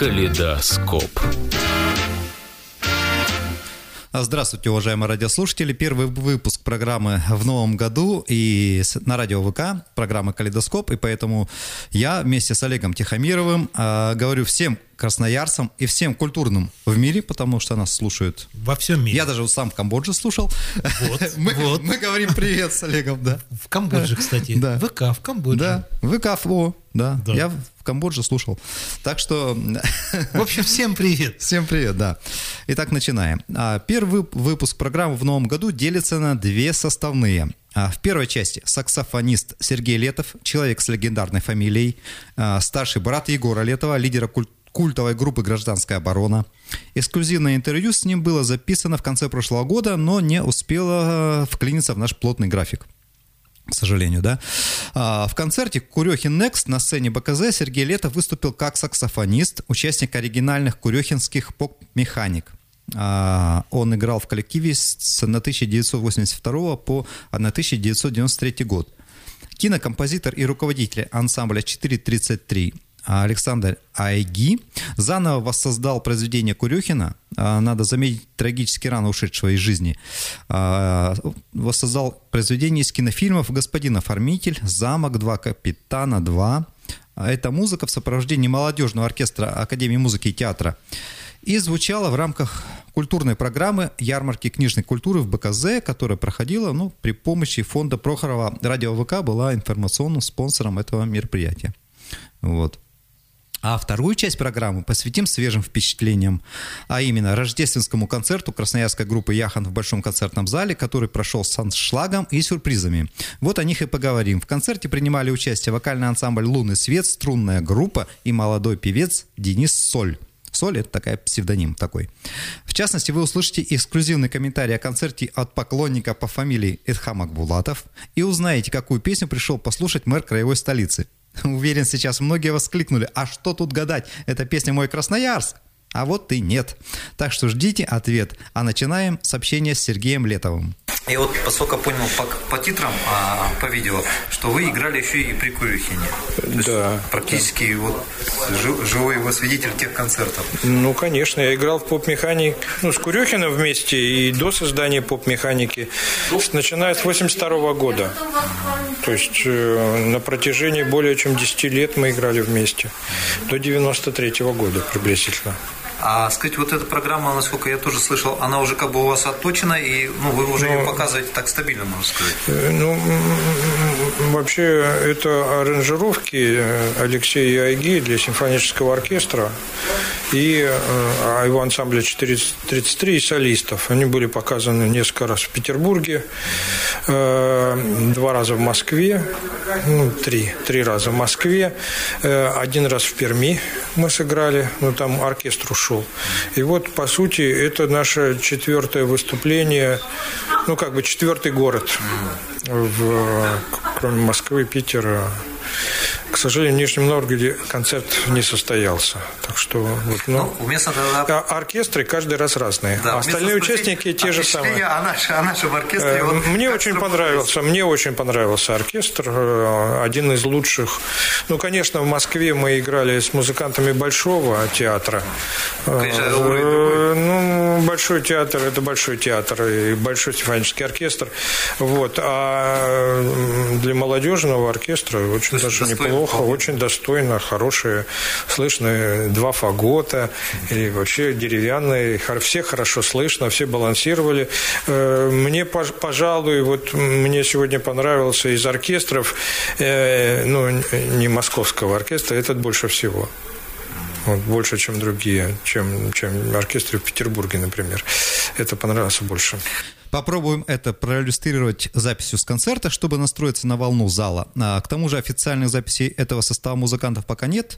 Калейдоскоп. Здравствуйте, уважаемые радиослушатели. Первый выпуск программы в новом году и на радио ВК, программа «Калейдоскоп». И поэтому я вместе с Олегом Тихомировым говорю всем красноярцам и всем культурным в мире, потому что нас слушают во всем мире. Я даже сам в Камбодже слушал. Мы говорим привет с Олегом, да. В Камбодже, кстати. Да. ВК в Камбодже. Да, ВК, да. Я в Камбодже слушал. Так что... В общем, всем привет. Всем привет, да. Итак, начинаем. Первый выпуск программы в новом году делится на две составные. В первой части саксофонист Сергей Летов, человек с легендарной фамилией, старший брат Егора Летова, лидера культовой группы «Гражданская оборона». Эксклюзивное интервью с ним было записано в конце прошлого года, но не успело вклиниться в наш плотный график. К сожалению, да. В концерте «Курехин Next» на сцене БКЗ Сергей Летов выступил как саксофонист, участник оригинальных курехинских поп-механик. Он играл в коллективе с 1982 по 1993 год. Кинокомпозитор и руководитель ансамбля 433 Александр Айги заново воссоздал произведение Курехина, надо заметить, трагически рано ушедшего из жизни. Воссоздал произведение из кинофильмов «Господин оформитель», «Замок», «Два капитана», «Два». Это музыка в сопровождении молодежного оркестра Академии музыки и театра. И звучала в рамках культурной программы ярмарки книжной культуры в БКЗ, которая проходила при помощи фонда Прохорова. Радио ВК была информационным спонсором этого мероприятия. Вот. А вторую часть программы посвятим свежим впечатлениям, а именно рождественскому концерту красноярской группы «Яхан» в Большом концертном зале, который прошел с аншлагом и сюрпризами. Вот о них и поговорим. В концерте принимали участие вокальный ансамбль «Лунный свет», струнная группа и молодой певец Денис Соль. Соль – это такая псевдоним такой. В частности, вы услышите эксклюзивный комментарий о концерте от поклонника по фамилии Эдхам Акбулатов и узнаете, какую песню пришел послушать мэр краевой столицы. Уверен, сейчас многие воскликнули: а что тут гадать, это песня «Мой Красноярск». А вот и нет. Так что ждите ответ. А начинаем с общения с Сергеем Летовым. И вот, поскольку понял по титрам, по видео, что вы играли еще и при Курехине. Да. Практически вот живой его свидетель тех концертов. Ну, конечно, я играл в поп-механике, с Курехиным вместе и до создания поп-механики, начиная с 1982 года. То есть на протяжении более чем 10 лет мы играли вместе. До 1993 года приблизительно. А, сказать, вот эта программа, насколько я тоже слышал, она уже как бы у вас отточена, и вы уже ее показываете так стабильно, можно сказать. Вообще, это аранжировки Алексея Айги для симфонического оркестра и его ансамбля 433 и солистов. Они были показаны несколько раз в Петербурге, 2 раза в Москве, 3 раза в Москве, 1 раз в Перми мы сыграли, там оркестр ушел. И вот, по сути, это наше 4-е выступление, 4-й город, кроме Москвы, Питера. К сожалению, в Нижнем Новгороде концерт не состоялся. Так что оркестры каждый раз разные. Да, остальные участники те же самые. А нашем оркестре... Мне очень понравился оркестр. Один из лучших. Конечно, в Москве мы играли с музыкантами Большого театра. Большой театр – это Большой театр и Большой симфонический оркестр. Вот. А для молодежного оркестра очень даже неплохо. Очень достойно, хорошие, слышно 2 фагота, и вообще деревянные, все хорошо слышно, все балансировали. Мне, пожалуй, мне сегодня понравился из оркестров, не московского оркестра, этот больше всего. Больше, чем другие, чем оркестры в Петербурге, например. Это понравилось больше. Попробуем это проиллюстрировать записью с концерта, чтобы настроиться на волну зала. К тому же официальных записей этого состава музыкантов пока нет.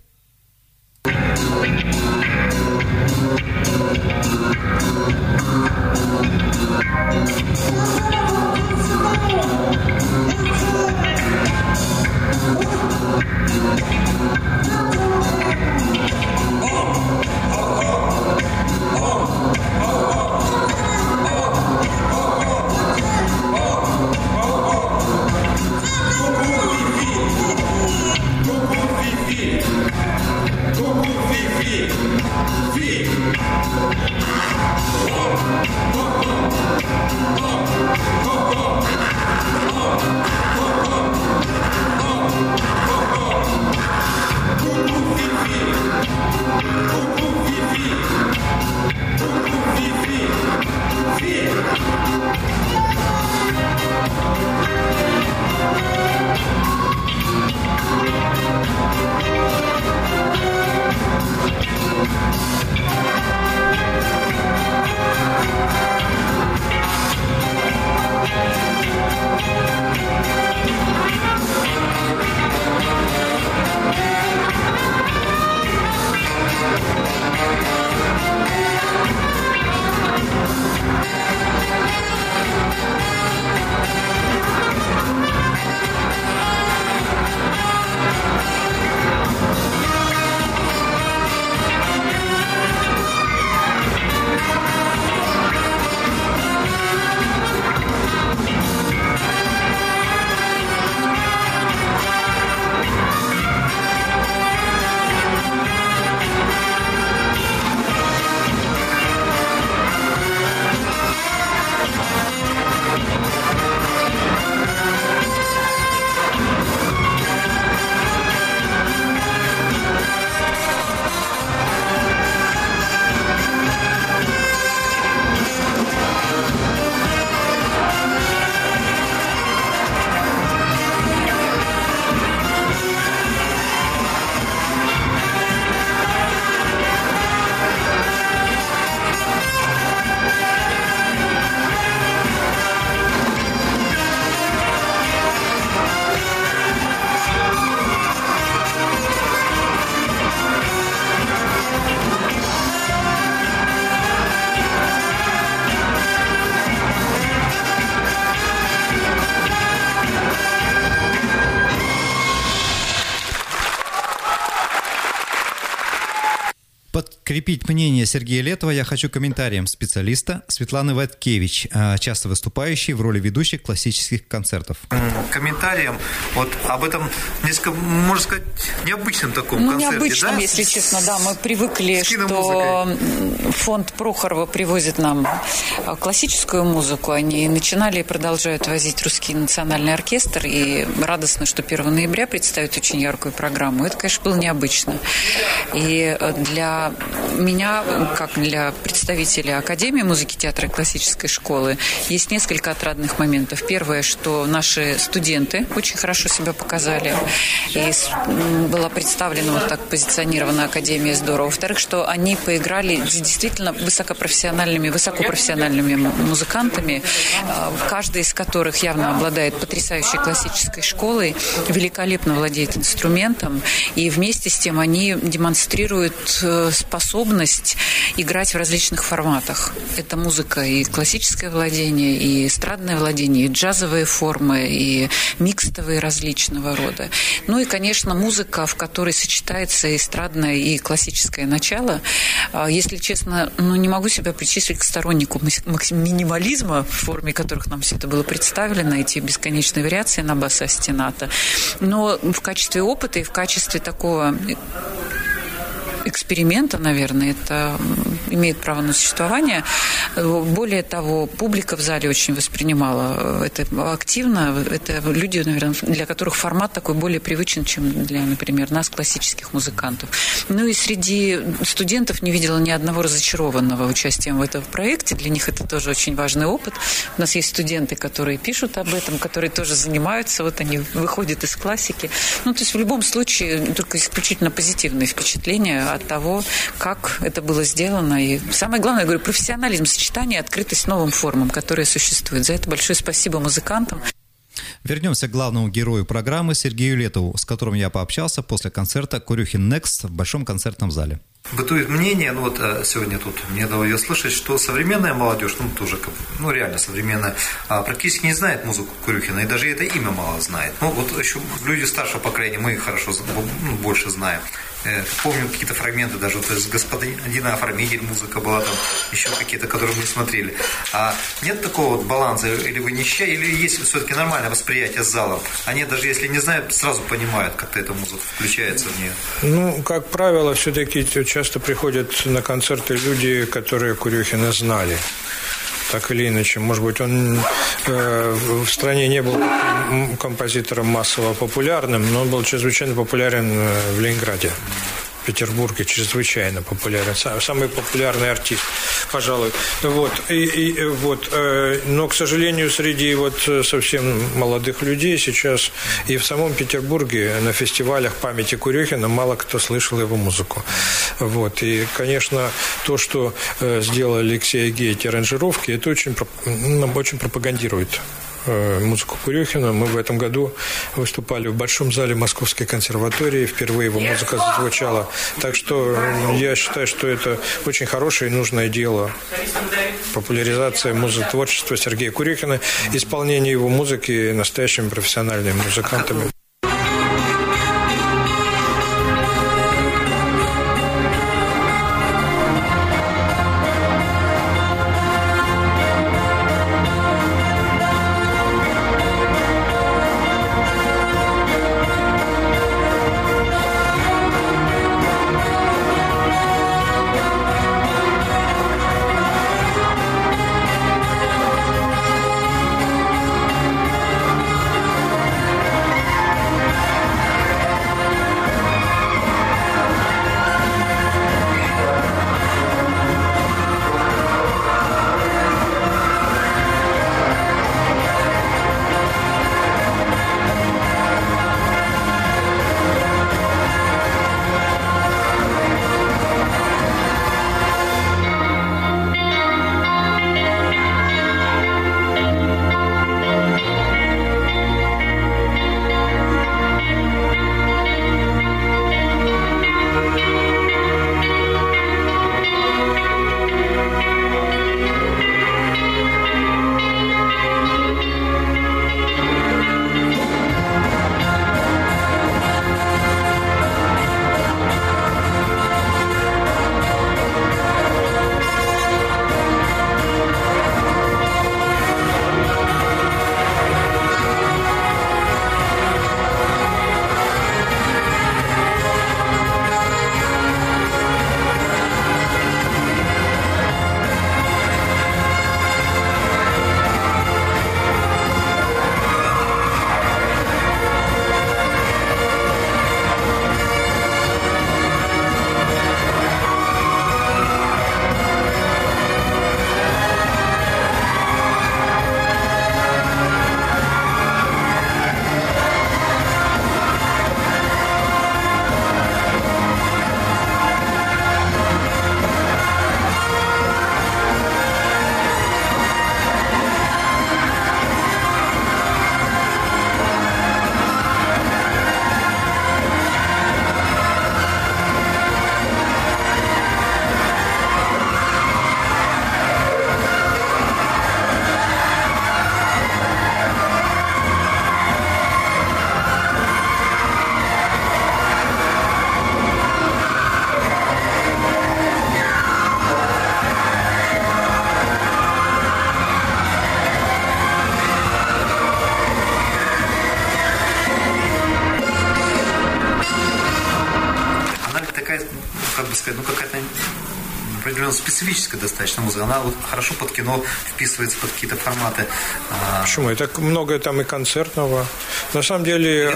Подкрепить мнение Сергея Летова я хочу комментарием специалиста Светланы Ваткевич, часто выступающей в роли ведущей классических концертов. Комментарием вот об этом несколько, можно сказать, необычном таком концерте. Необычном, да? если честно, да. Мы привыкли, что фонд Прохорова привозит нам классическую музыку. Они начинали и продолжают возить Русский национальный оркестр. И радостно, что 1 ноября представят очень яркую программу. Это, конечно, было необычно. И для меня, как для представителя Академии музыки, театра и классической школы, есть несколько отрадных моментов. Первое, что наши студенты очень хорошо себя показали. И была представлена вот так позиционирована Академия здорово. Во-вторых, что они поиграли с действительно высокопрофессиональными музыкантами, каждый из которых явно обладает потрясающей классической школой, великолепно владеет инструментом, и вместе с тем они демонстрируют способность играть в различных форматах. Это музыка и классическое владение, и эстрадное владение, и джазовые формы, и микстовые различного рода. Ну и, конечно, музыка, в которой сочетается эстрадное и классическое начало. Если честно, не могу себя причислить к стороннику минимализма, в форме которых нам все это было представлено, эти бесконечные вариации на бас-остинато. Но в качестве опыта и в качестве такого эксперимента, наверное, это имеет право на существование. Более того, публика в зале очень воспринимала это активно. Это люди, наверное, для которых формат такой более привычен, чем для, например, нас, классических музыкантов. Ну и среди студентов не видела ни одного разочарованного участием в этом проекте. Для них это тоже очень важный опыт. У нас есть студенты, которые пишут об этом, которые тоже занимаются. Вот они выходят из классики. Ну, то есть в любом случае только исключительно позитивные впечатления от того, как это было сделано. И самое главное, я говорю, профессионализм, сочетание, открытость новым формам, которые существуют. За это большое спасибо музыкантам. Вернемся к главному герою программы Сергею Летову, с которым я пообщался после концерта «Курюхин Next» в Большом концертном зале. Бытует мнение, сегодня тут мне доводилось слышать, что современная молодежь, тоже, реально современная, практически не знает музыку Курюхина, и даже это имя мало знает. Еще люди старшего поколения, мы их хорошо, больше знаем. Помню какие-то фрагменты, даже из «Господина оформитель» музыка была там, еще какие-то, которые мы смотрели. А нет такого баланса, или вы не считаете, или есть все-таки нормальное восприятие с залом? Они даже если не знают, сразу понимают, как эта музыка включается в нее? Как правило, все-таки часто приходят на концерты люди, которые Курюхина знали. Так или иначе. Может быть, он в стране не был композитором массово популярным, но он был чрезвычайно популярен в Ленинграде, в Петербурге, чрезвычайно популярен. Самый популярный артист, пожалуй. Но, к сожалению, среди совсем молодых людей сейчас и в самом Петербурге на фестивалях памяти Курюхина мало кто слышал его музыку. И, конечно, то, что сделал Алексей Агея, эти аранжировки, это очень пропагандирует музыку Курюхина. Мы в этом году выступали в Большом зале Московской консерватории. Впервые его музыка зазвучала. Так что я считаю, что это очень хорошее и нужное дело. Популяризация творчества Сергея Курюхина, исполнение его музыки настоящими профессиональными музыкантами. сказать, какая-то определенно специфическая достаточно музыка. Она вот хорошо под кино вписывается, под какие-то форматы. Почему? И так много там и концертного. На самом деле,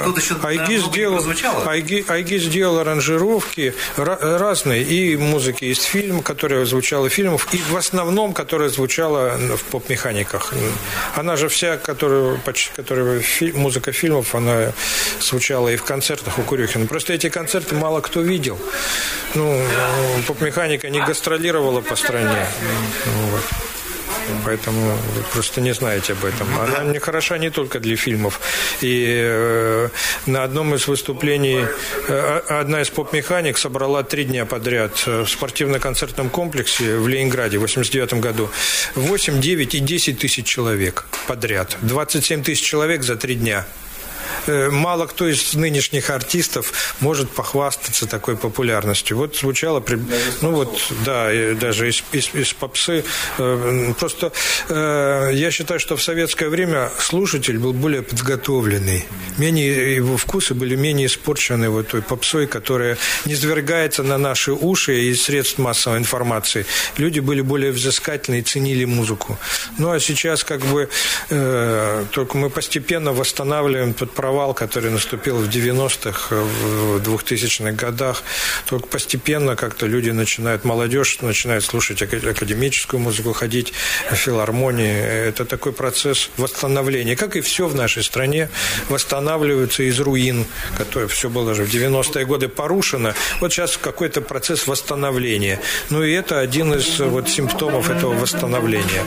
Айги сделал аранжировки разные. И музыки из фильмов, которая звучала в фильмах, и в основном, которая звучала в поп-механиках. Она же вся, музыка фильмов, она звучала и в концертах у Курюхина. Просто эти концерты мало кто видел. Поп-механика не гастролировала по стране. Вот. Поэтому вы просто не знаете об этом. Она не хороша не только для фильмов. И на одном из выступлений одна из поп-механик собрала 3 дня подряд в спортивно-концертном комплексе в Ленинграде в 1989 году 8, 9 и 10 тысяч человек подряд. 27 тысяч человек за 3 дня. Мало кто из нынешних артистов может похвастаться такой популярностью. Вот звучало, даже из попсы. Просто я считаю, что в советское время слушатель был более подготовленный. Его вкусы были менее испорчены вот той попсой, которая низвергается на наши уши из средств массовой информации. Люди были более взыскательны и ценили музыку. Ну, а сейчас только мы постепенно восстанавливаем тот провал, который наступил в 90-х, в 2000-х годах. Только постепенно как-то люди молодежь начинает слушать академическую музыку, ходить в филармонии. Это такой процесс восстановления. Как и все в нашей стране восстанавливается из руин, которое все было же в 90-е годы порушено. Вот сейчас какой-то процесс восстановления. И это один из симптомов этого восстановления.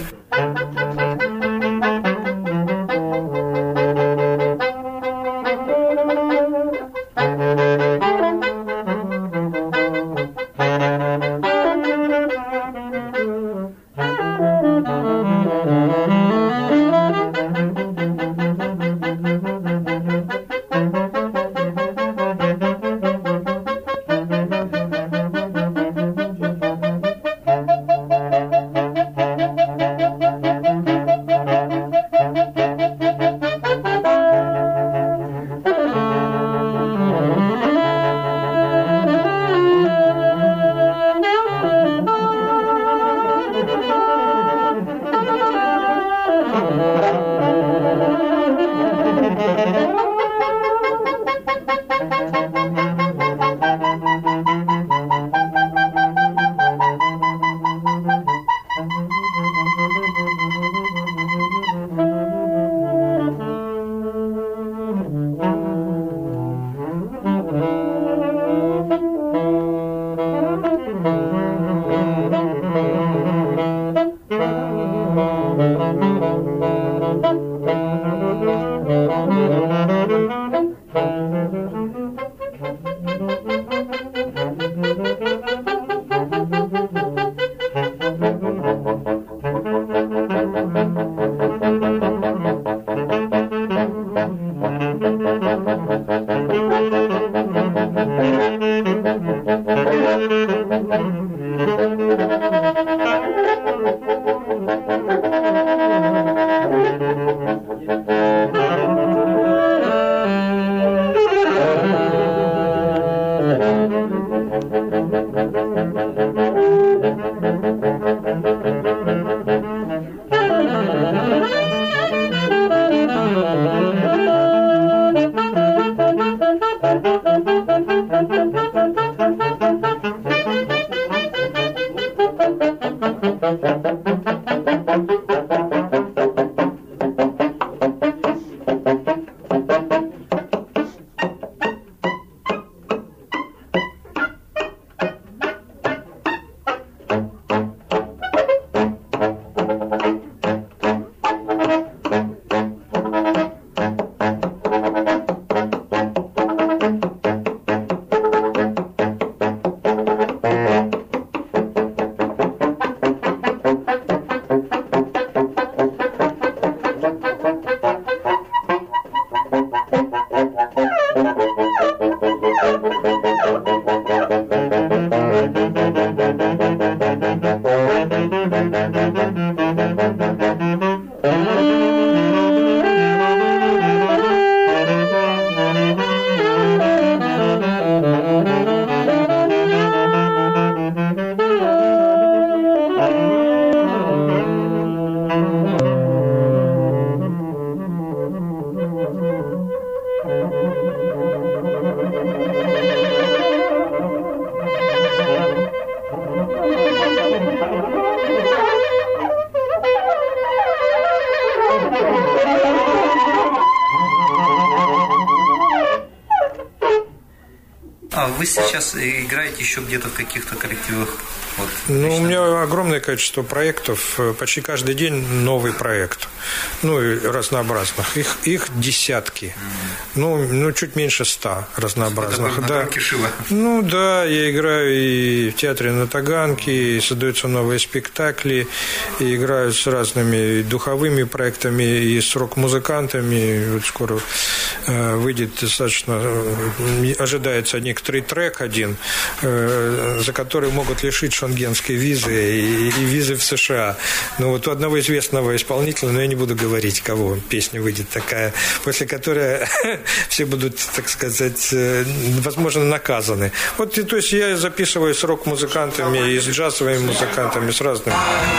А вы сейчас играете еще где-то в каких-то коллективах? Вот, у меня огромное количество проектов. Почти каждый день новый проект. И разнообразных. Их десятки. Чуть меньше 100 разнообразных. Да. Да, я играю и в театре на Таганке, и создаются новые спектакли, и играю с разными духовыми проектами, и с рок-музыкантами. Вот скоро выйдет достаточно, ожидается некоторый трек один, за который могут лишить шенгенской визы и визы в США. У одного известного исполнителя, но я не буду говорить, кого песня выйдет такая, после которой все будут, так сказать, возможно, наказаны. То есть я записываю с рок-музыкантами и с джазовыми музыкантами, с разными.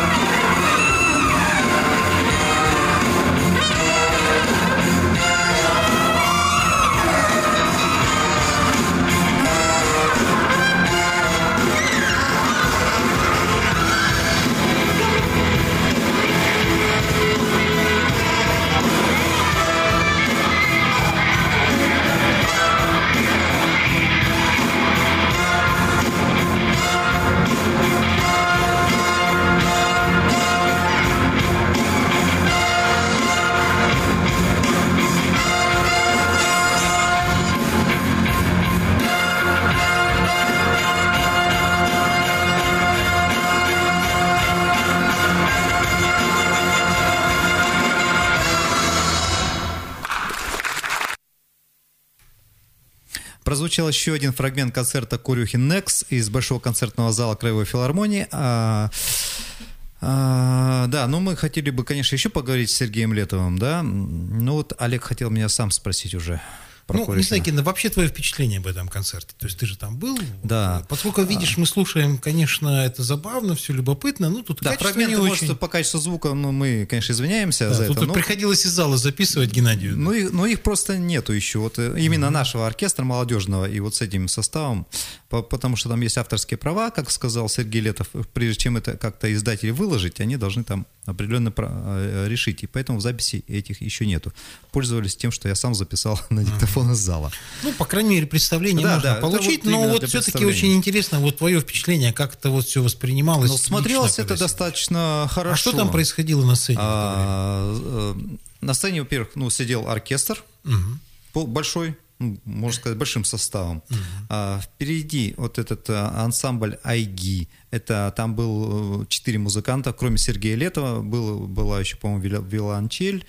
Прозвучал еще один фрагмент концерта Корюхи Next из Большого концертного зала Краевой филармонии. Мы хотели бы, конечно, еще поговорить с Сергеем Летовым, да. Олег хотел меня сам спросить уже. Не знаю, Гена, вообще твое впечатление об этом концерте? То есть ты же там был? Да. Поскольку, видишь, мы слушаем, конечно, это забавно, все любопытно, тут качество не очень. Может, по качеству звука, мы, конечно, извиняемся за это. Тут приходилось из зала записывать, Геннадию. Их просто нету еще. Именно нашего оркестра молодежного и с этим составом, потому что там есть авторские права, как сказал Сергей Летов, прежде чем это как-то издатели выложить, они должны там определенно решить. И поэтому в записи этих еще нету. Пользовались тем, что я сам записал на диктофон из зала. По крайней мере, представление можно получить, но все-таки очень интересно, твое впечатление, как это все воспринималось. Смотрелось это достаточно хорошо. А что там происходило на сцене? На сцене, во-первых, сидел оркестр большой, можно сказать, большим составом. Впереди этот ансамбль «Айги». Там был 4 музыканта, кроме Сергея Летова. Была еще, по-моему, виолончель,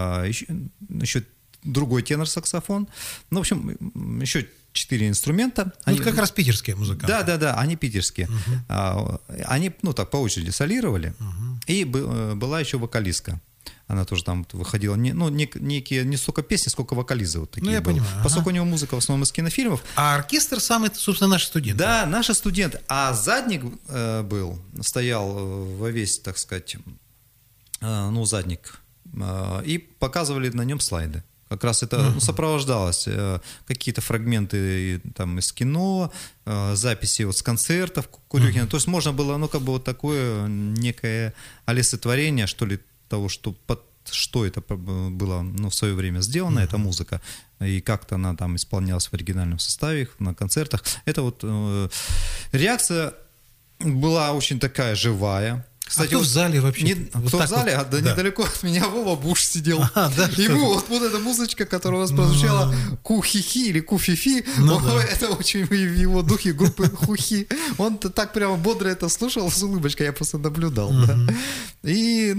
еще другой тенор-саксофон. В общем, еще 4 инструмента. Это как раз питерские музыканты. Да, они питерские. Они, по очереди солировали. И была еще вокалистка. Она тоже там выходила, не столько песни, сколько вокализы такие. Я понимаю. Поскольку у него музыка в основном из кинофильмов. А оркестр сам, это, собственно, наши студенты. Да, наши студенты. А задник стоял во весь, так сказать, задник. И показывали на нем слайды. Как раз это сопровождалось какие-то фрагменты там из кино, записи с концертов Курюхина. То есть можно было, такое некое олицетворение, что ли, того, что это было в свое время сделано, эта музыка, и как-то она там исполнялась в оригинальном составе на концертах. Это реакция была очень такая живая. Кстати, кто в зале вообще? Кто в зале? Да, недалеко от меня Вова Буш сидел. Ему эта музычка, которая у нас прозвучала, Ку-хи-хи или Ку-фи-фи, это очень в его духе группы Хухи. Он так прямо бодро это слушал с улыбочкой, я просто наблюдал. И,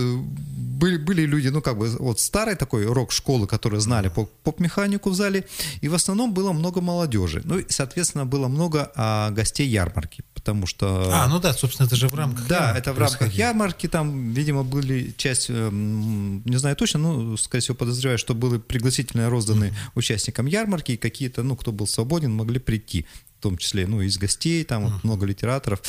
были люди, старой такой рок-школы, которые знали поп-механику в зале, и в основном было много молодежи. И, соответственно, было много гостей ярмарки, потому что... собственно, это же в рамках ярмарки. Это в рамках ярмарки, там, видимо, были часть, не знаю точно, скорее всего, подозреваю, что были пригласительные розданы участникам ярмарки, и какие-то, кто был свободен, могли прийти. В том числе, из гостей, там много литераторов.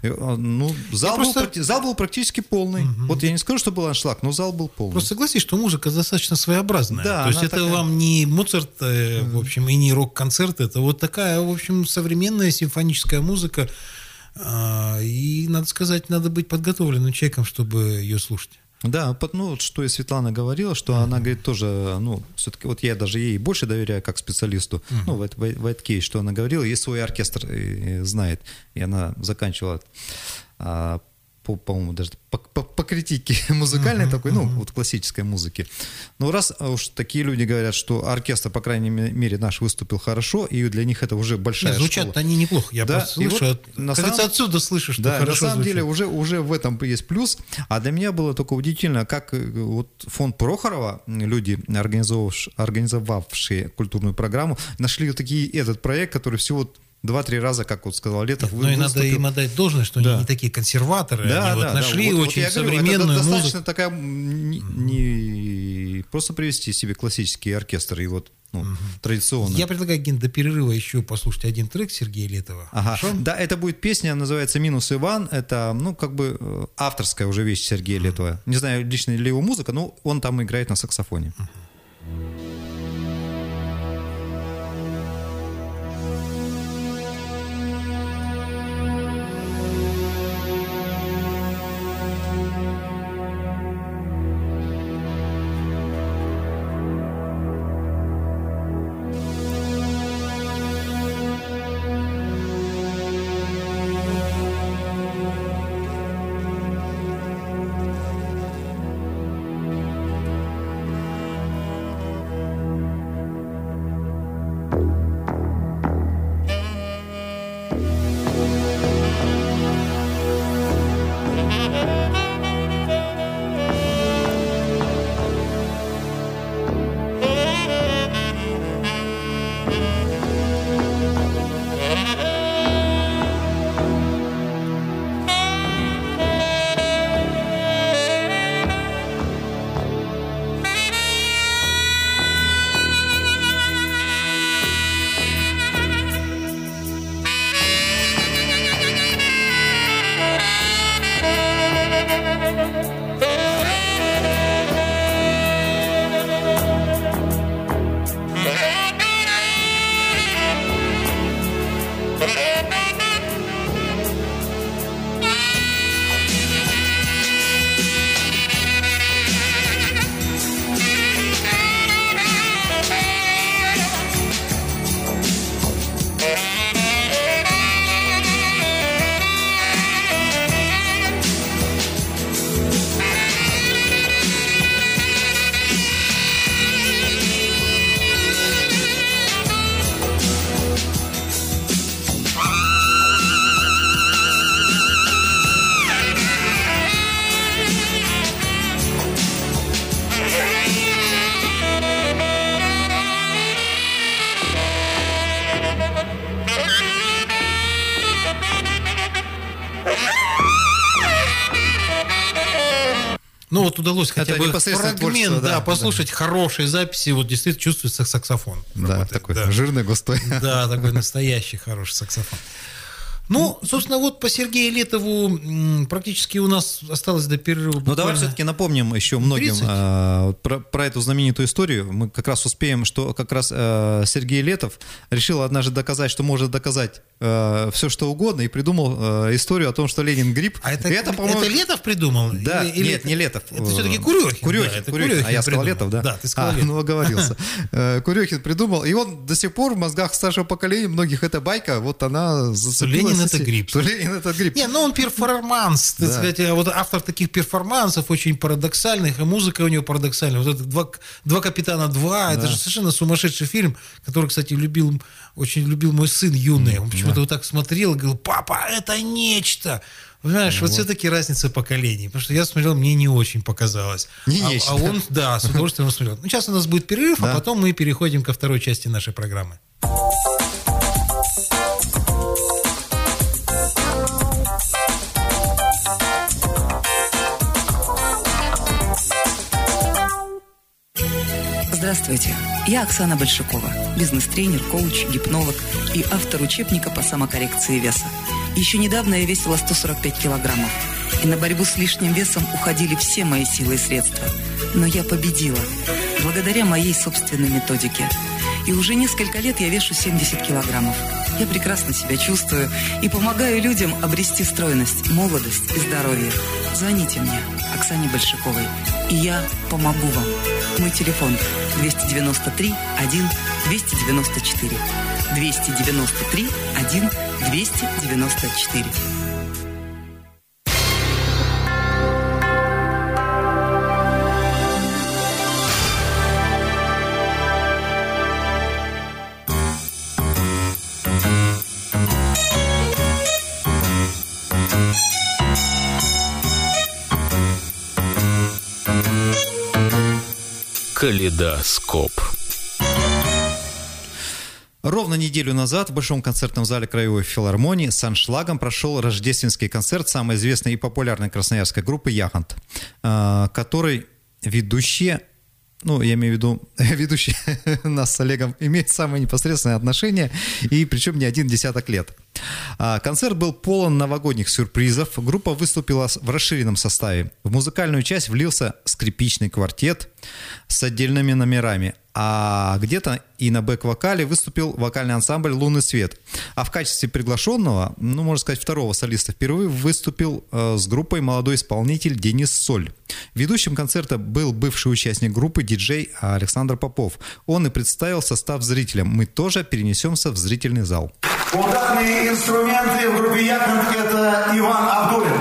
Зал был практически полный. Я не скажу, что был аншлаг, но зал был полный. Просто согласись, что музыка достаточно своеобразная. Да, то есть это такая... вам не Моцарт, в общем, и не рок-концерт, это такая, в общем, современная симфоническая музыка. И, надо сказать, надо быть подготовленным человеком, чтобы ее слушать. Да, ну, что и Светлана говорила, что она говорит тоже, ну, все-таки, вот я даже ей больше доверяю как специалисту, ну, в White Case, что она говорила, ей свой оркестр знает, и она заканчивала, по-моему, даже по критике музыкальной такой, ну, вот классической музыки. Но раз уж такие люди говорят, что оркестр, по крайней мере, наш выступил хорошо, и для них это уже большая школа. Звучат они неплохо, я просто слышу, вот, отсюда слышу, что хорошо на самом звучит. деле уже в этом есть плюс, а для меня было только удивительно, как вот фонд Прохорова, люди, организовавшие культурную программу, нашли вот этот проект, который всего 2-3 раза, как вот сказал Летов, но и надо им отдать должность, что они не такие консерваторы, они нашли очень современную музыку. Достаточно такая, не просто привести себе классический оркестр и вот традиционно. Я предлагаю, Ген, до перерыва еще послушать один трек Сергея Летова. Ага. Да, это будет песня, называется «Минус Иван». Это, ну, как бы авторская уже вещь Сергея Летова. Не знаю, лично ли его музыка, но он там играет на саксофоне. Ну вот удалось хотя бы фрагмент, послушать хорошие записи, вот действительно чувствуется саксофон. Да, работает, такой жирный, густой. Да, такой настоящий хороший саксофон. Ну, собственно, вот по Сергею Летову практически у нас осталось до перерыва. Ну, давай все-таки напомним еще многим про эту знаменитую историю. Мы как раз успеем, что как раз Сергей Летов решил однажды доказать, что может доказать все, что угодно, и придумал историю о том, что Ленин гриб. А это Летов придумал? Да, нет, не Летов. Это все-таки Курехин. Курехин. А я сказал Летов, да? Да, ты сказал Летов. Ну, оговорился. Курехин придумал, и он до сих пор в мозгах старшего поколения, многих эта байка, вот она зацепилась. Ленин это гриб. Ленин это гриб. Не, ну он перформанс, так сказать, вот автор таких перформансов очень парадоксальных, и музыка у него парадоксальная. Вот это «Два капитана 2», это же совершенно сумасшедший фильм, который, кстати, очень любил мой сын юный. Он почему-то вот так смотрел и говорил: папа, это нечто. Понимаешь, вот все-таки разница поколений. Потому что я смотрел, мне не очень показалось. А он, с удовольствием смотрел. Ну, сейчас у нас будет перерыв, а потом мы переходим ко второй части нашей программы. Здравствуйте, я Оксана Большакова, бизнес-тренер, коуч, гипнолог и автор учебника по самокоррекции веса. Еще недавно я весила 145 килограммов, и на борьбу с лишним весом уходили все мои силы и средства. Но я победила, благодаря моей собственной методике. И уже несколько лет я вешу 70 килограммов. Я прекрасно себя чувствую и помогаю людям обрести стройность, молодость и здоровье. Звоните мне, Оксане Большаковой, и я помогу вам. Мой телефон 293 1 294. 293 1 294. Калейдоскоп. Ровно неделю назад в Большом концертном зале Краевой филармонии с аншлагом прошел рождественский концерт самой известной и популярной красноярской группы «Яхонт», который ведущие, я имею в виду, ведущие нас с Олегом имеют самое непосредственное отношение, и причем не один десяток лет. Концерт был полон новогодних сюрпризов. Группа выступила в расширенном составе. В музыкальную часть влился скрипичный квартет с отдельными номерами. А где-то и на бэк-вокале выступил вокальный ансамбль «Лунный свет». А в качестве приглашенного, можно сказать, второго солиста впервые выступил с группой молодой исполнитель Денис Соль. Ведущим концерта был бывший участник группы диджей Александр Попов. Он и представил состав зрителям. Мы тоже перенесемся в зрительный зал. Ударные инструменты в группе «Яхонт» — это Иван Абдулин.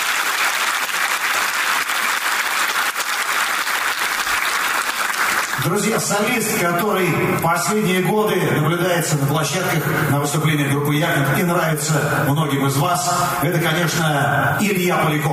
Друзья, солист, который последние годы наблюдается на площадках, на выступлениях группы «Яхонт» и нравится многим из вас, это, конечно, Илья Поляков.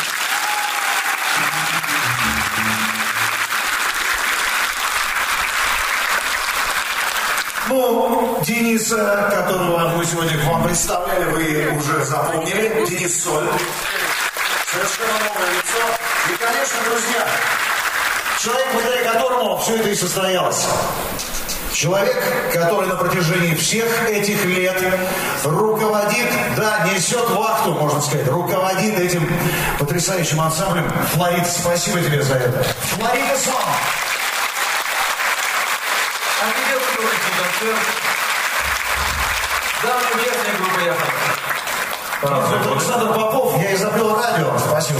Дениса, которого мы сегодня к вам представляли, вы уже запомнили. Денис Соль. Совершенно новое лицо. И, конечно, друзья, человек, благодаря которому все это и состоялось. Человек, который на протяжении всех этих лет руководит, несет вахту, можно сказать, руководит этим потрясающим ансамблем. Флорид, спасибо тебе за это. Флорид Ислам. Давно известная группа «Яхонт». Александр Попов, я изобрел радио. Спасибо.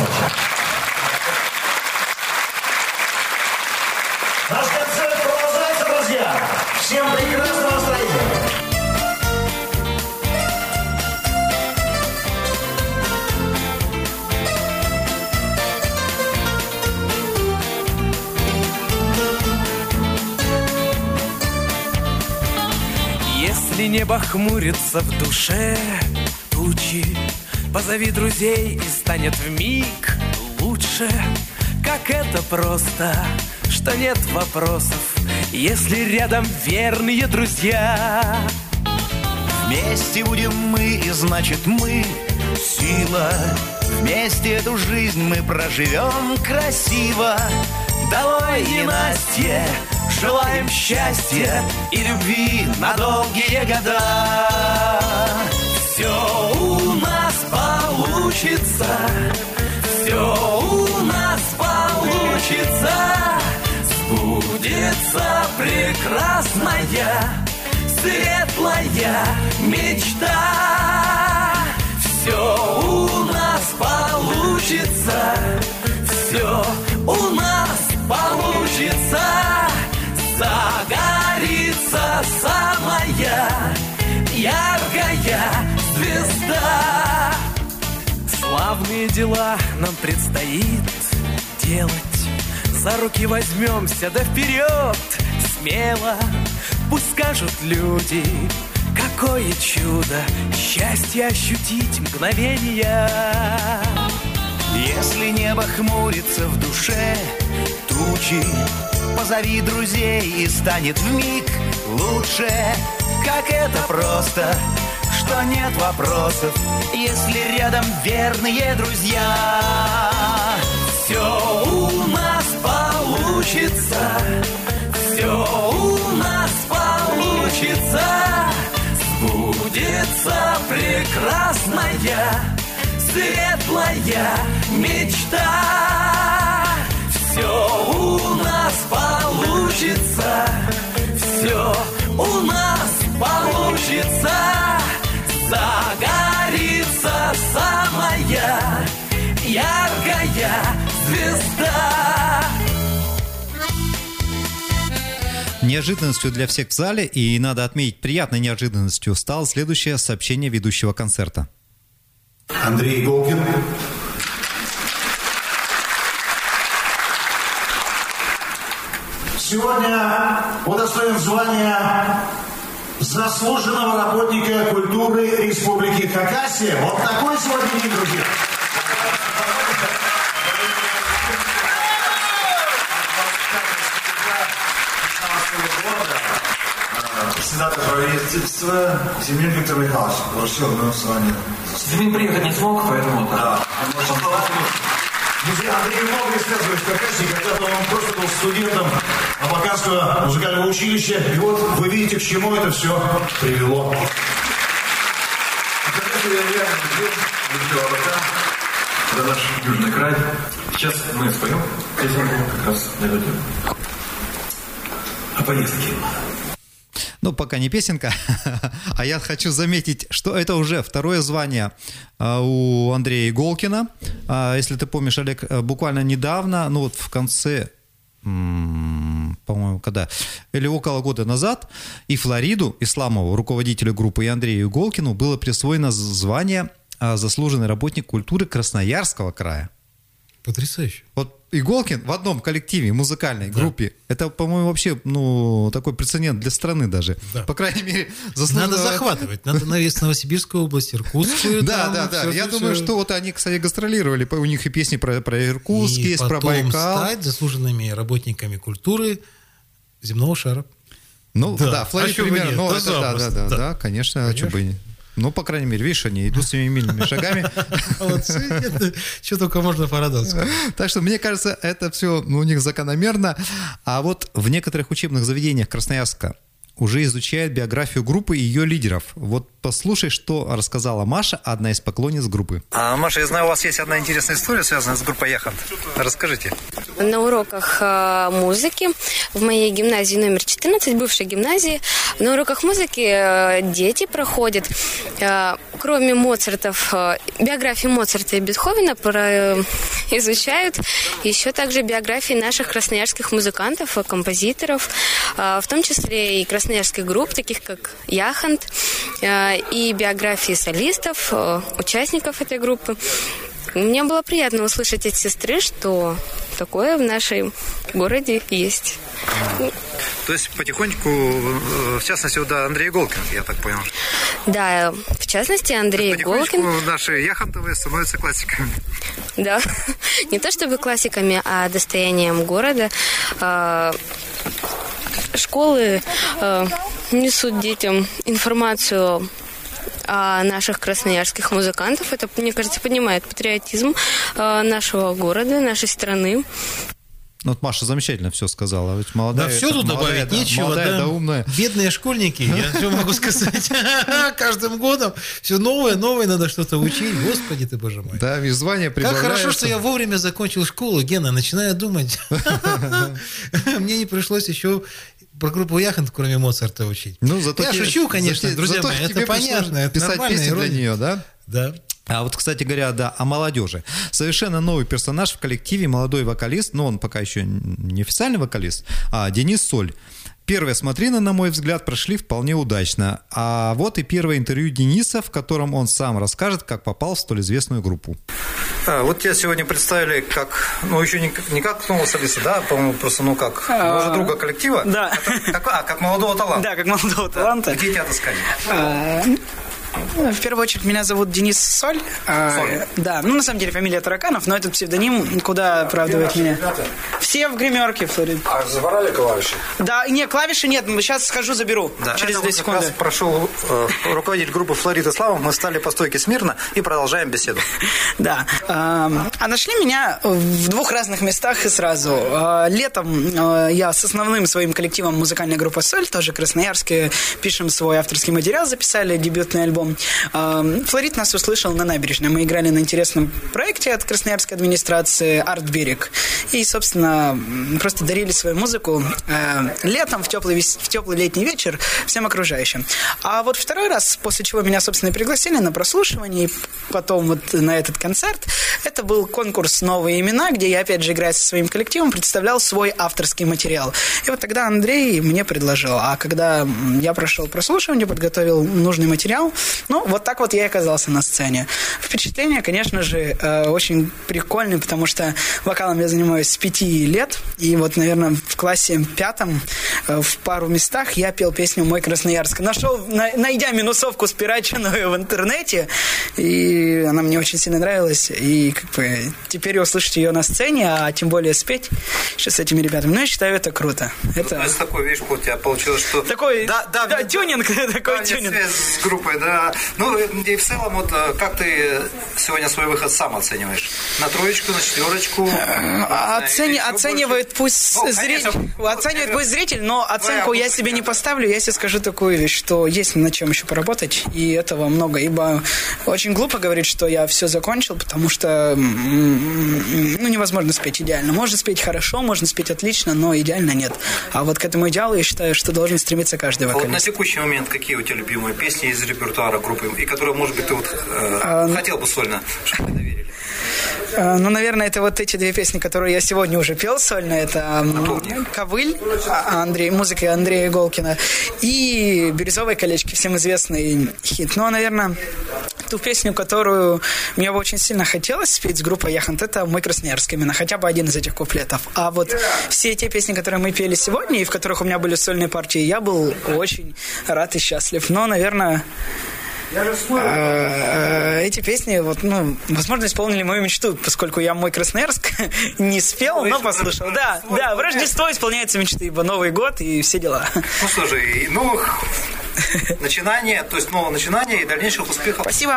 Наш концерт продолжается, друзья. Всем прекрасного настроения. Если небо хмурится в душе тучи, позови друзей и станет вмиг лучше. Как это просто, что нет вопросов, если рядом верные друзья. Вместе будем мы, и значит мы сила. Вместе эту жизнь мы проживем красиво. Долой ненастье, желаем счастья и любви на долгие года. Все у нас получится, все у нас получится. Сбудется прекрасная, светлая мечта. Все у нас получится, все у нас получится. Загорится самая яркая звезда. Славные дела нам предстоит делать. За руки возьмемся, да вперед, смело. Пусть скажут люди, какое чудо, счастье ощутить мгновенья. Если небо хмурится в душе тучи, позови друзей и станет вмиг лучше. Как это просто, что нет вопросов, если рядом верные друзья. Все у нас получится, все у нас получится. Сбудется прекрасная, светлая мечта. Все у нас получится, все у нас получится. Загорится самая яркая звезда. Неожиданностью для всех в зале, и надо отметить, приятной неожиданностью стало следующее сообщение ведущего концерта. Андрей Голкин. Сегодня удостоен звания заслуженного работника культуры Республики Хакасия. Вот такой сегодня день, друзья. Председатель правительства Зимин Виктор Михайлович вручил одно звание. Зимин приехать не смог, поэтому... Да. Друзья, Андрей много рассказывает в Хакасии, когда-то он просто был студентом Абаканского музыкального училища. И вот вы видите, к чему это все привело. Конечно, я реально люблю Абакан. Это наш южный край. Сейчас мы споем песенку как раз на эту тему. О поездке. Ну, пока не песенка, а я хочу заметить, что это уже второе звание у Андрея Голкина. Если ты помнишь, Олег, буквально недавно, ну вот в конце, по-моему, когда, или около года назад, и Флориду Исламову, руководителю группы, и Андрею Голкину было присвоено звание заслуженный работник культуры Красноярского края. Потрясающе. Вот Иголкин в одном коллективе, музыкальной группе, это, по-моему, вообще, ну, такой прецедент для страны даже. Да. По крайней мере, заслуженно... Надо захватывать, надо навес Новосибирскую область, Иркутскую. Да. Я думаю, что вот они, кстати, гастролировали, у них и песни про Иркутск есть, про Байкал. И потом стать заслуженными работниками культуры земного шара. Ну, да, Флорида примерно. Да, конечно, а что бы и не... Ну, по крайней мере, видишь, они идут семимильными шагами. Что только можно порадоваться. Так что, мне кажется, это все у них закономерно. А вот в некоторых учебных заведениях Красноярска уже изучают биографию группы и ее лидеров. Вот послушай, что рассказала Маша, одна из поклонниц группы. Маша, я знаю, у вас есть одна интересная история, связанная с группой Яхонт. Расскажите. На уроках музыки в моей гимназии номер 14, бывшей гимназии, на уроках музыки дети проходят, кроме Моцартов, биографии Моцарта и Бетховена, изучают еще также биографии наших красноярских музыкантов, композиторов, в том числе и красноярских групп, таких как Яхонт, и биографии солистов, участников этой группы. Мне было приятно услышать от сестры, что такое в нашем городе есть. То есть потихоньку, в частности, вот, да, Андрей Голкин, я так понял. Да, в частности, Андрей Голкин. Потихонечку наши яхонтовые становятся классиками. Да, не то чтобы классиками, а достоянием города. Школы несут детям информацию о наших красноярских музыкантов. Это, мне кажется, поднимает патриотизм нашего города, нашей страны. Ну, вот Маша замечательно все сказала. Ведь молодая, да, все тут добавить нечего. Молодая, да, умная. Бедные школьники, я все могу сказать. Каждым годом все новое, надо что-то учить. Господи ты, боже мой. Да, и звание прибавляется. Как хорошо, что я вовремя закончил школу, Гена, начинаю думать. Мне не пришлось еще про группу Яхонт, кроме Моцарта, учить. Ну, зато я шучу, конечно, друзья мои, это понятно. Это писать песни для нее, да? Да. А вот, кстати говоря, да, о молодежи. Совершенно новый персонаж в коллективе, молодой вокалист, но он пока еще не официальный вокалист, а Денис Соль. Первые смотрины, на мой взгляд, прошли вполне удачно. А вот и первое интервью Дениса, в котором он сам расскажет, как попал в столь известную группу. Вот тебя сегодня представили как, ну, еще не как нового солиста, да, по-моему, просто, ну, как, может, друга коллектива? Да. Как молодого таланта? Да, как молодого таланта. Где тебя отыскали? В первую очередь, меня зовут Денис Соль. Да, ну, на самом деле, фамилия Тараканов, но этот псевдоним куда оправдывает меня. Все в гримерке, Флорид. А забрали клавиши? Да, нет, клавиши нет, сейчас схожу, заберу. Да. Через 2 секунды. Как раз прошел руководитель группы Флорид Исламов, мы стали по стойке смирно и продолжаем беседу. Да. А нашли меня в 2 разных местах и сразу. Летом я с основным своим коллективом музыкальной группы «Соль», тоже красноярские, пишем свой авторский материал, записали дебютный альбом. что Флорид нас услышал на набережной. Мы играли на интересном проекте от Красноярской администрации «Арт-берег». И, собственно, просто дарили свою музыку летом, в теплый летний вечер всем окружающим. А вот второй раз, после чего меня, собственно, и пригласили на прослушивание, и потом вот на этот концерт, это был конкурс «Новые имена», где я, опять же, играя со своим коллективом, представлял свой авторский материал. И вот тогда Андрей мне предложил. А когда я прошел прослушивание, подготовил нужный материал, ну, вот так вот я и оказался на сцене. Впечатление, конечно же, очень прикольное, потому что вокалом я занимаюсь с 5 лет, и вот, наверное, в классе 5 в пару местах я пел песню «Мой Красноярск». Найдя минусовку спираченную в интернете, и она мне очень сильно нравилась, и как бы теперь услышать ее на сцене, а тем более спеть еще с этими ребятами. Ну, я считаю, это круто. Это... Ну, такой, видишь, у тебя получилось, что... Такой, тюнинг, такой тюнинг. Связь с группой, да. Ну, и в целом, вот, как ты сегодня свой выход сам оцениваешь? На 3, на 4? Оценивает пусть зритель, но оценку я себе не поставлю. Я себе скажу такую вещь, что есть над чем еще поработать, и этого много. Ибо очень глупо говорить, что я все закончил, потому что невозможно спеть идеально. Можно спеть хорошо, можно спеть отлично, но идеально нет. А вот к этому идеалу я считаю, что должен стремиться каждый вокалист. Вот на текущий момент какие у тебя любимые песни из репертуара группы, и которые, может быть, ты вот хотел бы сольно, чтобы тебе доверили? Ну, наверное, это вот эти 2 песни, которые я сегодня уже пел сольно. Это «Ковыль», музыка Андрея Иголкина, и «Бирюзовые колечки», всем известный хит. Ну, наверное, ту песню, которую мне бы очень сильно хотелось спеть с группой «Яхонт», это «Мой Красноярск», именно хотя бы один из этих куплетов. А вот все те песни, которые мы пели сегодня, и в которых у меня были сольные партии, я был очень рад и счастлив. Но, наверное... Эти песни, возможно, исполнили мою мечту, поскольку я «Мой Красноярск» не спел, но послушал. Да, в Рождество исполняются мечты, ибо Новый год и все дела. Ну что же, и новых начинаний, то есть нового начинания и дальнейших успехов. Спасибо.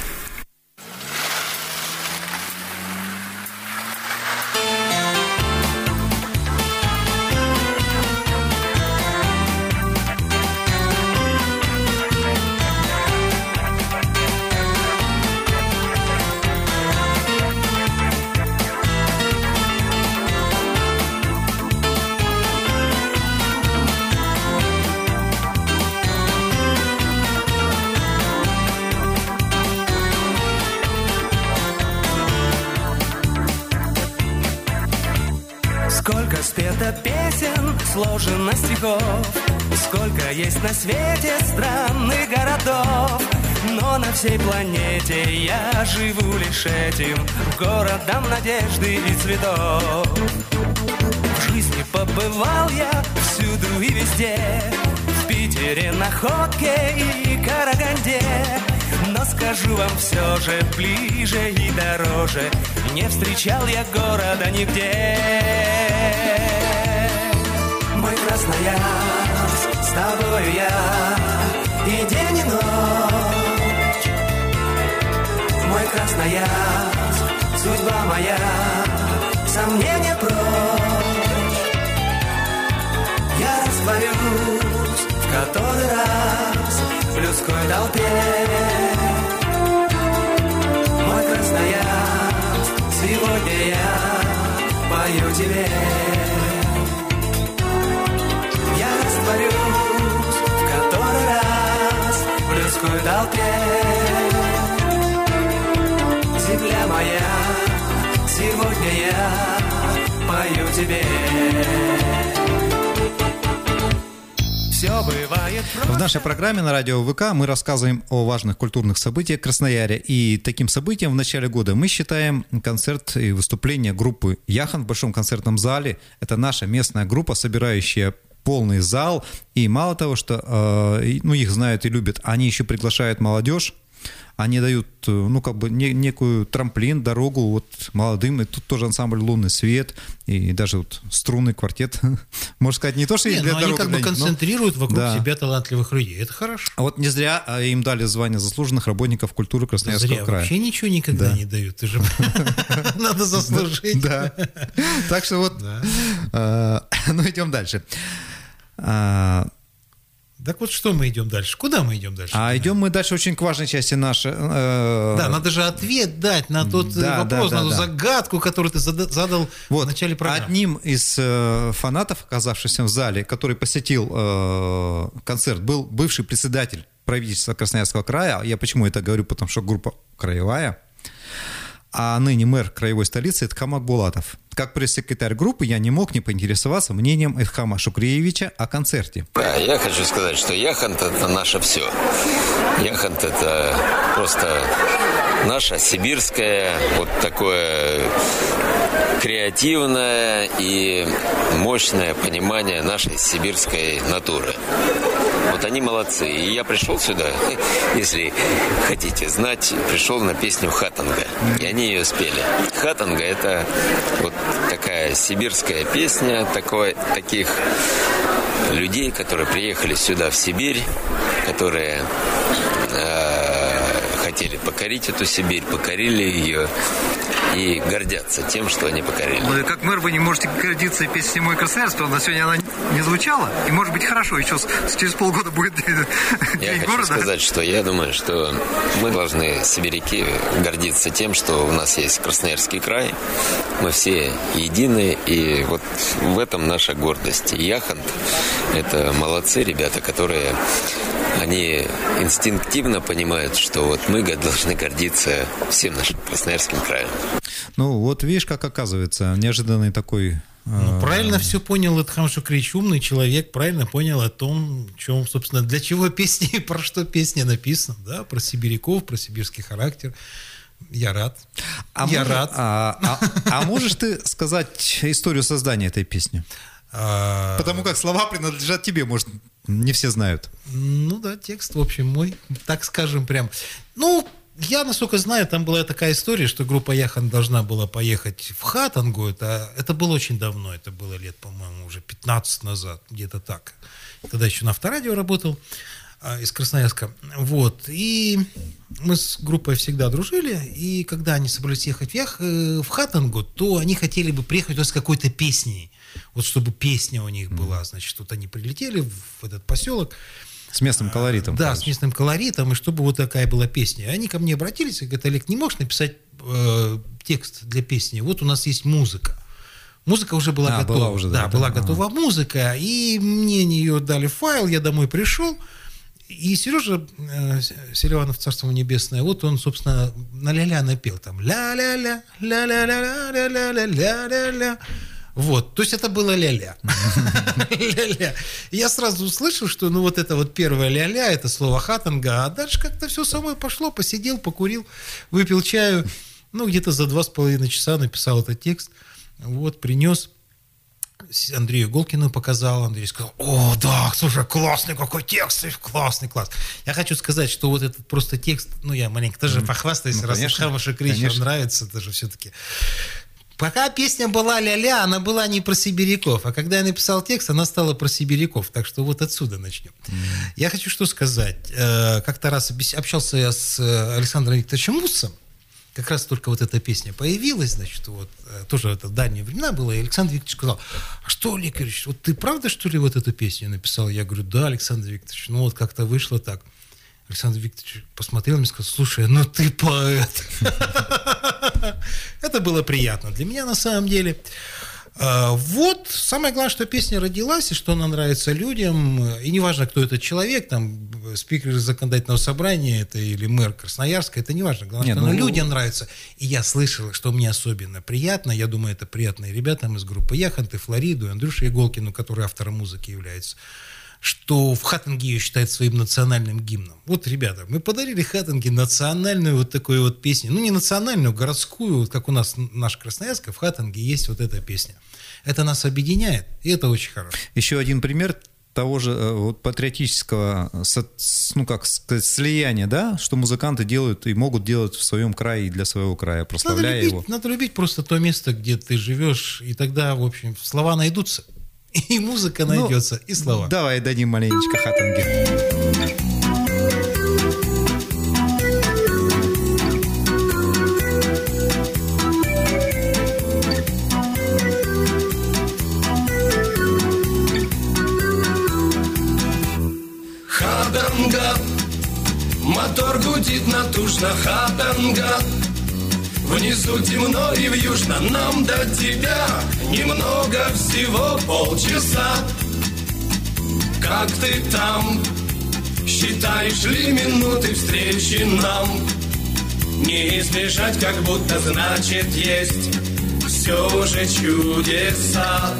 Сколько спето песен, сложено стихов, сколько есть на свете странных городов, но на всей планете я живу лишь этим городом надежды и цветов. В жизни побывал я всюду и везде, в Питере, Находке и Караганде, но скажу вам все же ближе и дороже, не встречал я города нигде. Мой Красноярск, с тобою я и день, и ночь. Мой Красноярск, судьба моя, сомнения прочь. Я растворюсь в который раз в людской толпе. Мой Красноярск, сегодня я пою тебе. Я растворюсь в который раз в людской толпе. Земля моя, сегодня я пою тебе. В нашей программе на радио ВК мы рассказываем о важных культурных событиях Красноярья. И таким событием в начале года мы считаем концерт и выступление группы «Яхонт» в Большом концертном зале. Это наша местная группа, собирающая полный зал. И мало того, что их знают и любят, они еще приглашают молодежь. Они дают, некую трамплин, дорогу вот молодым. И тут тоже ансамбль «Лунный свет», и даже вот струнный квартет. Можно сказать, не то, что их для дороги. Они как бы концентрируют вокруг себя талантливых людей. Это хорошо. А вот не зря им дали звание заслуженных работников культуры Красноярского края. Вообще ничего никогда не дают. Ты же надо заслужить. Да. Так что вот, идем дальше. Так вот, что мы идем дальше? Куда мы идем дальше? Идем мы дальше очень к важной части нашей... Да, надо же ответ дать на тот вопрос, на ту загадку, которую ты задал в начале программы. Одним из фанатов, оказавшихся в зале, который посетил концерт, был бывший председатель правительства Красноярского края. Я почему это говорю? Потому что группа краевая. А ныне мэр краевой столицы Эдхам Акбулатов. Как пресс-секретарь группы я не мог не поинтересоваться мнением Эдхама Шукриевича о концерте. Да, я хочу сказать, что Яхонт – это наше все. Яхонт – это просто наше сибирское, вот такое креативное и мощное понимание нашей сибирской натуры. Вот они молодцы. И я пришел сюда, если хотите знать, пришел на песню «Хатанга». И они ее спели. «Хатанга» — это вот такая сибирская песня, таких людей, которые приехали сюда, в Сибирь, которые хотели покорить эту Сибирь, покорили ее и гордятся тем, что они покорили. Ну, как мэр вы не можете гордиться песней «Мой Красноярск», но сегодня она не звучала, и может быть хорошо, еще через полгода будет Я хочу сказать, что я думаю, что мы должны, сибиряки, гордиться тем, что у нас есть Красноярский край, мы все едины, и вот в этом наша гордость. И Яхонт – это молодцы ребята, которые, они инстинктивно понимают, что вот мы должны гордиться всем нашим Красноярским краем. Ну, вот видишь, как оказывается, неожиданный такой... правильно все понял Эдхам Шукриевич, умный человек, правильно понял о том, чем, собственно, для чего песни и про что песня написана, да, про сибиряков, про сибирский характер. Я рад. А можешь ты сказать историю создания этой песни? Потому как слова принадлежат тебе, может, не все знают. Ну да, текст, в общем, мой, так скажем прям. Ну, я, насколько знаю, там была такая история, что группа Яхонт должна была поехать в Хатангу. Это было очень давно, это было лет, по-моему, уже 15 назад, где-то так. Тогда еще на Авторадио работал из Красноярска. Вот. И мы с группой всегда дружили, и когда они собрались ехать в Хатангу, то они хотели бы приехать с какой-то песней. Вот чтобы песня у них была. Значит, вот они прилетели в этот поселок. С местным колоритом. Да, с местным колоритом, и чтобы вот такая была песня. И они ко мне обратились и говорят: Олег, не можешь написать текст для песни? Вот у нас есть музыка. Музыка уже была готова. Была уже, была готова музыка, и мне ее дали файл, я домой пришел, и Сережа Селиванов, царство небесное, вот он, собственно, на ля-ля напел там ля-ля-ля, ля-ля-ля-ля-ля-ля-ля-ля-ля. Вот, то есть это было ля-ля. Ля-ля. Я сразу услышал, что ну вот это вот первое ля-ля, это слово хатанга, а дальше как-то все самое пошло, посидел, покурил, выпил чаю, ну где-то за 2,5 часа написал этот текст, вот, принес, Андрею Голкину показал, Андрей сказал: о, да, слушай, классный какой текст, классный. Я хочу сказать, что вот этот просто текст, ну я маленько тоже похвастаюсь, раз Эдхаму Шукриевичу нравится, даже все-таки. Пока песня была ля-ля, она была не про сибиряков, а когда я написал текст, она стала про сибиряков, так что вот отсюда начнем. Я хочу что сказать. Как-то раз общался я с Александром Викторовичем Муссом, как раз только вот эта песня появилась, значит, вот, тоже это дальние времена было, и Александр Викторович сказал: а что, Олег Игоревич, вот ты правда, что ли, вот эту песню написал? Я говорю: да, Александр Викторович, ну вот как-то вышло так. Александр Викторович посмотрел на меня и сказал: слушай, ну ты поэт. Это было приятно для меня на самом деле. Вот, самое главное, что песня родилась, и что она нравится людям, и неважно, кто этот человек, там, спикер законодательного собрания, это или мэр Красноярска, это неважно, главное, что она людям нравится. И я слышал, что мне особенно приятно, я думаю, это приятно и ребятам из группы Яхонт, и Флориду, и Андрюше Иголкину, который автором музыки является, что в Хатанге ее считают своим национальным гимном. Вот, ребята, мы подарили Хатанге национальную вот такую вот песню. Ну, не национальную, городскую, вот как у нас наш Красноярск, в Хатанге есть вот эта песня. Это нас объединяет, и это очень хорошо. Еще один пример того же вот патриотического, ну, как сказать, слияния, да, что музыканты делают и могут делать в своем крае и для своего края, прославляя его. Надо любить просто то место, где ты живешь, и тогда, в общем, слова найдутся. И музыка найдется, и слова. Давай дадим маленечко Хатанги. Хатанга, мотор гудит натужно, Хатанга. Внизу темно и вьюжно, нам до тебя немного, всего полчаса. Как ты там? Считаешь ли минуты встречи нам? Не избежать, как будто значит есть все же чудеса.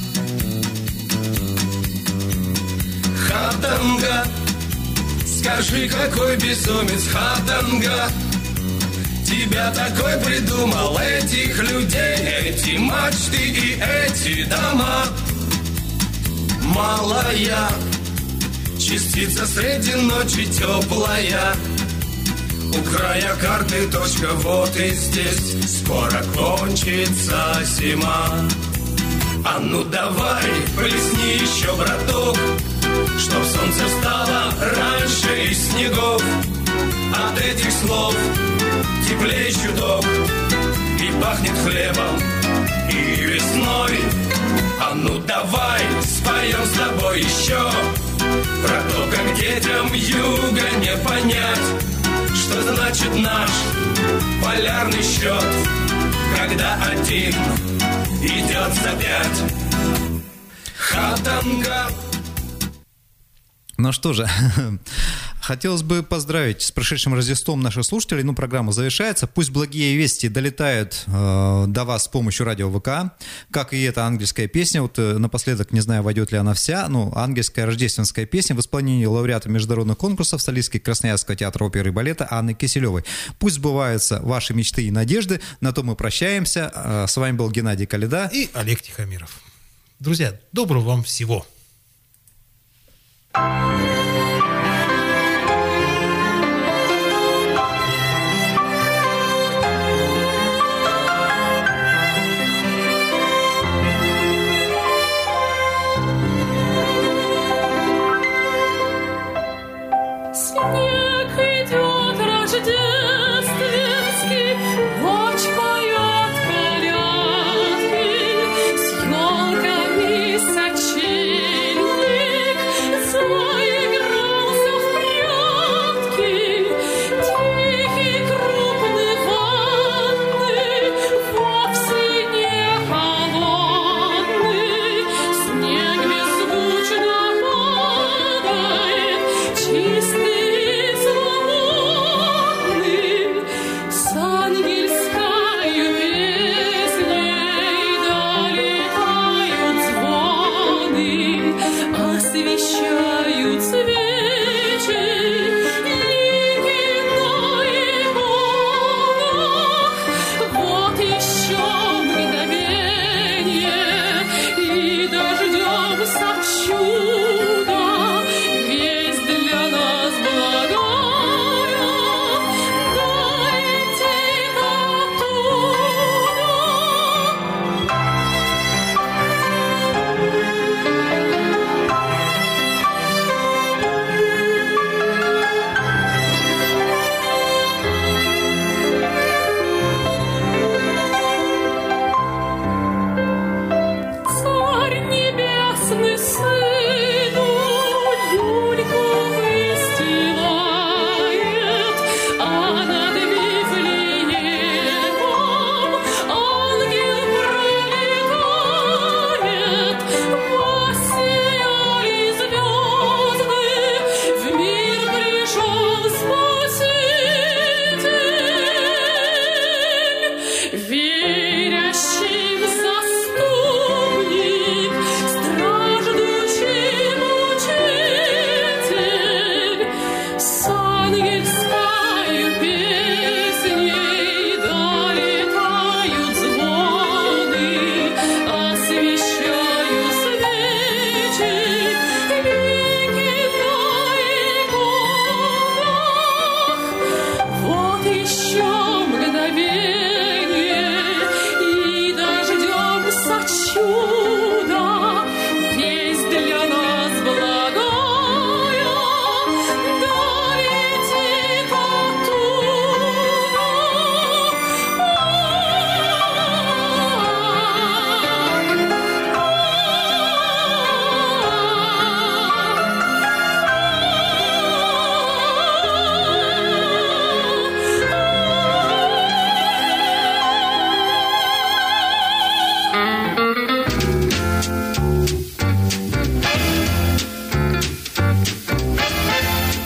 Хатанга, скажи, какой безумец, Хатанга, тебя такой придумал, этих людей, эти мачты и эти дома. Малая частица среди ночи теплая, у края карты точка, вот и здесь скоро кончится зима. А ну давай, плесни еще, браток, чтоб солнце встало раньше из снегов. От этих слов теплее чуток, и пахнет хлебом, и весной. А ну давай, споем с тобой еще про то, как детям юга не понять, что значит наш полярный счет, когда один идет за 5. Хатанга. Ну что же, хотелось бы поздравить с прошедшим Рождеством наших слушателей. Ну, программа завершается. Пусть благие вести долетают до вас с помощью радио ВК, как и эта ангельская песня. Вот напоследок, не знаю, войдет ли она вся, но ангельская рождественская песня в исполнении лауреата международных конкурсов солистки Красноярского театра оперы и балета Анны Киселевой. Пусть сбываются ваши мечты и надежды. На то мы прощаемся. С вами был Геннадий Коляда и Олег Тихомиров. Друзья, доброго вам всего. Снег идет рождественский, ночь поет колядки, с елками сочельник, злой играет.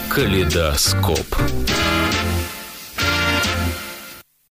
Калейдоскоп.